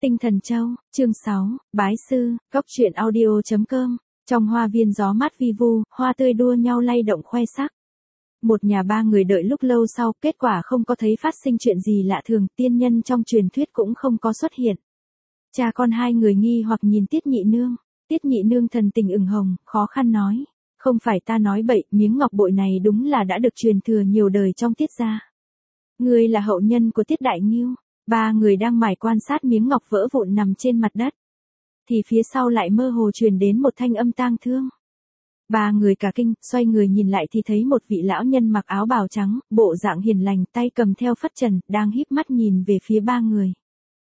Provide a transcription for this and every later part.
Tinh Thần Châu, chương 6, Bái Sư, Góc truyện audio.com, trong hoa viên gió mát vi vu, hoa tươi đua nhau lay động khoe sắc. Một nhà ba người đợi lúc lâu sau, kết quả không có thấy phát sinh chuyện gì lạ thường, tiên nhân trong truyền thuyết cũng không có xuất hiện. Cha con hai người nghi hoặc nhìn Tiết Nhị Nương. Tiết Nhị Nương thần tình ửng hồng, khó khăn nói, không phải ta nói bậy, miếng ngọc bội này đúng là đã được truyền thừa nhiều đời trong Tiết gia. Ngươi là hậu nhân của Tiết Đại Ngưu. Ba người đang mải quan sát miếng ngọc vỡ vụn nằm trên mặt đất. Thì phía sau lại mơ hồ truyền đến một thanh âm tang thương. Ba người cả kinh, xoay người nhìn lại thì thấy một vị lão nhân mặc áo bào trắng, bộ dạng hiền lành, tay cầm theo phất trần, đang híp mắt nhìn về phía ba người.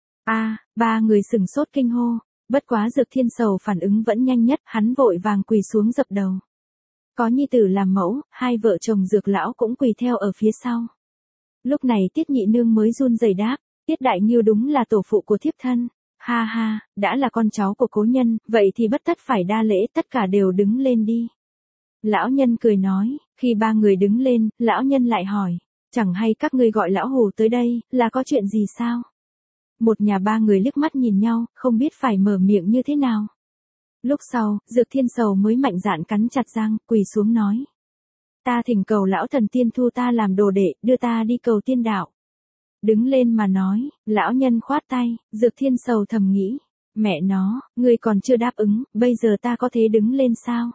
Ba người sửng sốt kinh hô, bất quá Dược Thiên Sầu phản ứng vẫn nhanh nhất, hắn vội vàng quỳ xuống dập đầu. Có nhi tử làm mẫu, hai vợ chồng Dược lão cũng quỳ theo ở phía sau. Lúc này Tiết Nhị Nương mới run rẩy đáp, Tiết Đại Ngưu đúng là tổ phụ của thiếp thân. Ha ha, đã là con cháu của cố nhân, vậy thì bất tất phải đa lễ, tất cả đều đứng lên đi. Lão nhân cười nói, khi ba người đứng lên, lão nhân lại hỏi, chẳng hay các ngươi gọi lão Hù tới đây, là có chuyện gì sao? Một nhà ba người liếc mắt nhìn nhau, không biết phải mở miệng như thế nào. Lúc sau, Dược Thiên Sầu mới mạnh dạn cắn chặt răng, quỳ xuống nói. Ta thỉnh cầu lão thần tiên thu ta làm đồ đệ, đưa ta đi cầu tiên đạo. Đứng lên mà nói, lão nhân khoát tay, Dược Thiên Sầu thầm nghĩ, mẹ nó, ngươi còn chưa đáp ứng, bây giờ ta có thể đứng lên sao?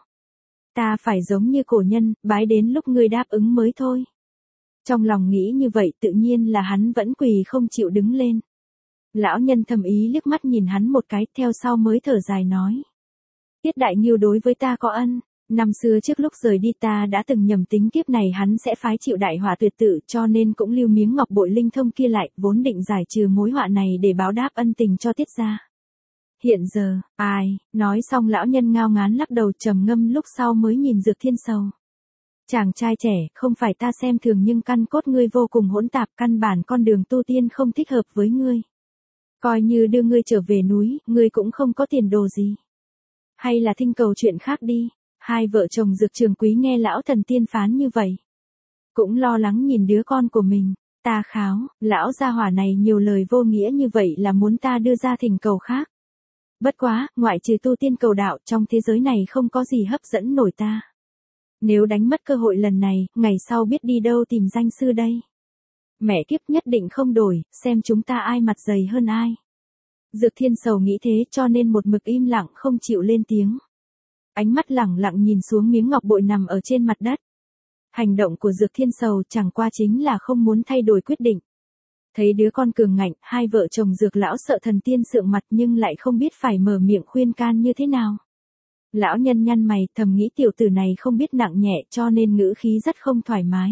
Ta phải giống như cổ nhân, bái đến lúc ngươi đáp ứng mới thôi. Trong lòng nghĩ như vậy tự nhiên là hắn vẫn quỳ không chịu đứng lên. Lão nhân thầm ý liếc mắt nhìn hắn một cái, theo sau mới thở dài nói. Tiết Đại Ngưu đối với ta có ân. Năm xưa trước lúc rời đi ta đã từng nhầm tính kiếp này hắn sẽ phái chịu đại họa tuyệt tự, cho nên cũng lưu miếng ngọc bội linh thông kia lại, vốn định giải trừ mối họa này để báo đáp ân tình cho Tiết gia. Hiện giờ, nói xong lão nhân ngao ngán lắc đầu trầm ngâm lúc sau mới nhìn Dược Thiên Sầu. Chàng trai trẻ, không phải ta xem thường nhưng căn cốt ngươi vô cùng hỗn tạp, căn bản con đường tu tiên không thích hợp với ngươi. Coi như đưa ngươi trở về núi, ngươi cũng không có tiền đồ gì. Hay là thinh cầu chuyện khác đi. Hai vợ chồng Dược Trường Quý nghe lão thần tiên phán như vậy. Cũng lo lắng nhìn đứa con của mình. Ta kháo, lão gia hỏa này nhiều lời vô nghĩa như vậy là muốn ta đưa ra thỉnh cầu khác. Bất quá, ngoại trừ tu tiên cầu đạo, trong thế giới này không có gì hấp dẫn nổi ta. Nếu đánh mất cơ hội lần này, ngày sau biết đi đâu tìm danh sư đây. Mẹ kiếp nhất định không đổi, xem chúng ta ai mặt dày hơn ai. Dược Thiên Sầu nghĩ thế cho nên một mực im lặng không chịu lên tiếng. Ánh mắt lẳng lặng nhìn xuống miếng ngọc bội nằm ở trên mặt đất. Hành động của Dược Thiên Sầu chẳng qua chính là không muốn thay đổi quyết định. Thấy đứa con cường ngạnh, hai vợ chồng Dược lão sợ thần tiên sượng mặt nhưng lại không biết phải mở miệng khuyên can như thế nào. Lão nhân nhăn mày thầm nghĩ tiểu tử này không biết nặng nhẹ cho nên ngữ khí rất không thoải mái.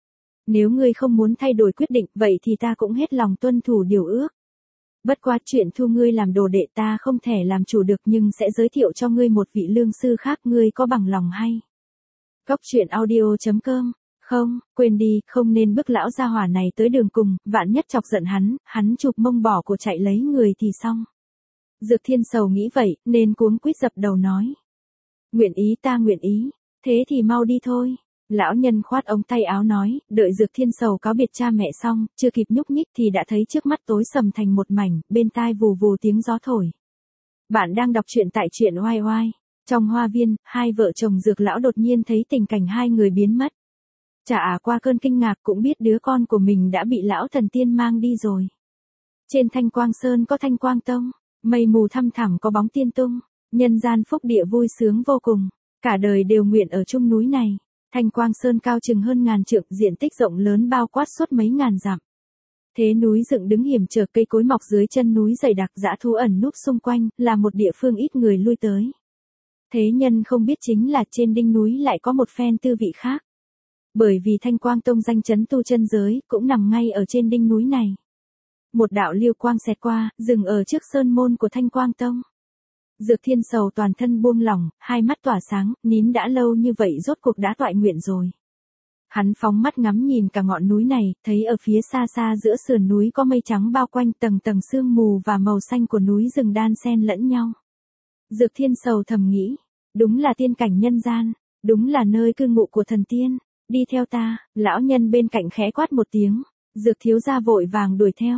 Nếu ngươi không muốn thay đổi quyết định vậy thì ta cũng hết lòng tuân thủ điều ước. Bất quá chuyện thu ngươi làm đồ đệ ta không thể làm chủ được nhưng sẽ giới thiệu cho ngươi một vị lương sư khác, ngươi có bằng lòng hay? Góc truyện audio.com, không, quên đi, không nên bức lão gia hỏa này tới đường cùng, vạn nhất chọc giận hắn chụp mông bỏ cổ chạy lấy người thì xong. Dược Thiên Sầu nghĩ vậy, nên cuống quýt dập đầu nói. Nguyện ý ta nguyện ý, thế thì mau đi thôi. Lão nhân khoát ống tay áo nói, đợi Dược Thiên Sầu cáo biệt cha mẹ xong, chưa kịp nhúc nhích thì đã thấy trước mắt tối sầm thành một mảnh, bên tai vù vù tiếng gió thổi. Bạn đang đọc truyện tại truyện oai oai. Trong hoa viên, hai vợ chồng Dược lão đột nhiên thấy tình cảnh hai người biến mất. Chả qua cơn kinh ngạc cũng biết đứa con của mình đã bị lão thần tiên mang đi rồi. Trên Thanh Quang Sơn có Thanh Quang Tông, mây mù thăm thẳm có bóng tiên tung, nhân gian phúc địa vui sướng vô cùng, cả đời đều nguyện ở chung núi này. Thanh Quang Sơn cao chừng hơn ngàn trượng, diện tích rộng lớn bao quát suốt mấy ngàn dặm. Thế núi dựng đứng hiểm trở, cây cối mọc dưới chân núi dày đặc, dã thú ẩn núp xung quanh, là một địa phương ít người lui tới. Thế nhân không biết chính là trên đỉnh núi lại có một phen tư vị khác. Bởi vì Thanh Quang Tông danh chấn tu chân giới, cũng nằm ngay ở trên đỉnh núi này. Một đạo liêu quang xẹt qua, dừng ở trước sơn môn của Thanh Quang Tông. Dược Thiên Sầu toàn thân buông lỏng, hai mắt tỏa sáng, nín đã lâu như vậy rốt cuộc đã toại nguyện rồi. Hắn phóng mắt ngắm nhìn cả ngọn núi này, thấy ở phía xa xa giữa sườn núi có mây trắng bao quanh, tầng tầng sương mù và màu xanh của núi rừng đan xen lẫn nhau. Dược Thiên Sầu thầm nghĩ, đúng là tiên cảnh nhân gian, đúng là nơi cư ngụ của thần tiên, đi theo ta. Lão nhân bên cạnh khẽ quát một tiếng, Dược thiếu gia vội vàng đuổi theo.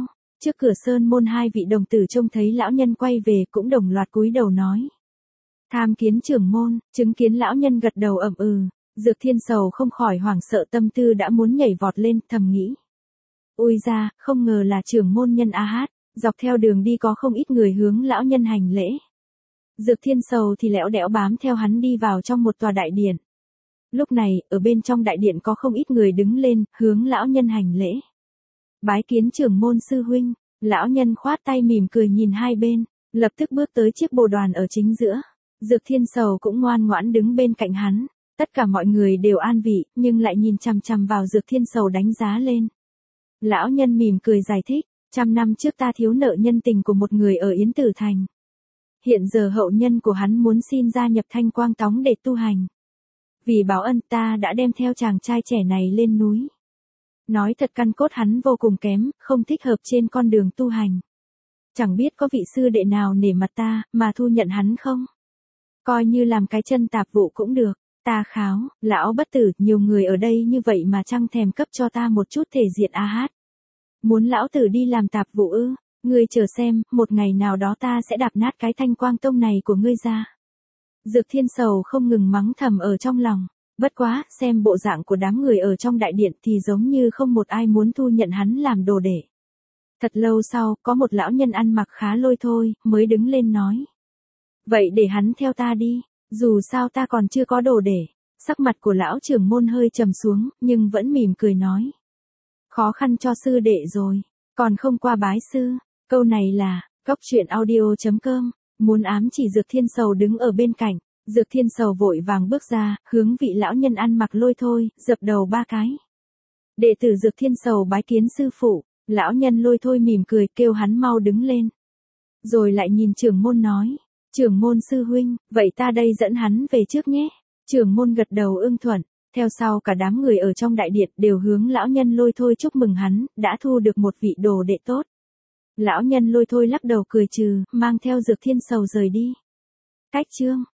Trước cửa sơn môn hai vị đồng tử trông thấy lão nhân quay về cũng đồng loạt cúi đầu nói. Tham kiến trưởng môn, chứng kiến lão nhân gật đầu ậm ừ, Dược Thiên Sầu không khỏi hoảng sợ tâm tư đã muốn nhảy vọt lên, thầm nghĩ. Ui ra, không ngờ là trưởng môn nhân A Hát, dọc theo đường đi có không ít người hướng lão nhân hành lễ. Dược Thiên Sầu thì lẽo đẽo bám theo hắn đi vào trong một tòa đại điện. Lúc này, ở bên trong đại điện có không ít người đứng lên, hướng lão nhân hành lễ. Bái kiến trưởng môn sư huynh, lão nhân khoát tay mỉm cười nhìn hai bên, lập tức bước tới chiếc bồ đoàn ở chính giữa. Dược Thiên Sầu cũng ngoan ngoãn đứng bên cạnh hắn, tất cả mọi người đều an vị, nhưng lại nhìn chằm chằm vào Dược Thiên Sầu đánh giá lên. Lão nhân mỉm cười giải thích, 100 năm trước ta thiếu nợ nhân tình của một người ở Yến Tử Thành. Hiện giờ hậu nhân của hắn muốn xin gia nhập Thanh Quang Tông để tu hành. Vì báo ân ta đã đem theo chàng trai trẻ này lên núi. Nói thật căn cốt hắn vô cùng kém, không thích hợp trên con đường tu hành. Chẳng biết có vị sư đệ nào nể mặt ta, mà thu nhận hắn không? Coi như làm cái chân tạp vụ cũng được. Ta kháo, lão bất tử, nhiều người ở đây như vậy mà chẳng thèm cấp cho ta một chút thể diện A Hát. Muốn lão tử đi làm tạp vụ ư? Ngươi chờ xem, một ngày nào đó ta sẽ đạp nát cái Thanh Quang Tông này của ngươi ra. Dược Thiên Sầu không ngừng mắng thầm ở trong lòng. Bất quá, xem bộ dạng của đám người ở trong đại điện thì giống như không một ai muốn thu nhận hắn làm đồ đệ. Thật lâu sau, có một lão nhân ăn mặc khá lôi thôi, mới đứng lên nói. Vậy để hắn theo ta đi, dù sao ta còn chưa có đồ để. Sắc mặt của lão trưởng môn hơi trầm xuống, nhưng vẫn mỉm cười nói. Khó khăn cho sư đệ rồi, còn không qua bái sư. Câu này là, goctruyện.audio.com, muốn ám chỉ Dược Thiên Sầu đứng ở bên cạnh. Dược Thiên Sầu vội vàng bước ra, hướng vị lão nhân ăn mặc lôi thôi, dập đầu 3 cái. Đệ tử Dược Thiên Sầu bái kiến sư phụ, lão nhân lôi thôi mỉm cười kêu hắn mau đứng lên. Rồi lại nhìn trưởng môn nói, trưởng môn sư huynh, vậy ta đây dẫn hắn về trước nhé. Trưởng môn gật đầu ưng thuận, theo sau cả đám người ở trong đại điện đều hướng lão nhân lôi thôi chúc mừng hắn, đã thu được một vị đồ đệ tốt. Lão nhân lôi thôi lắc đầu cười trừ, mang theo Dược Thiên Sầu rời đi. Cách chương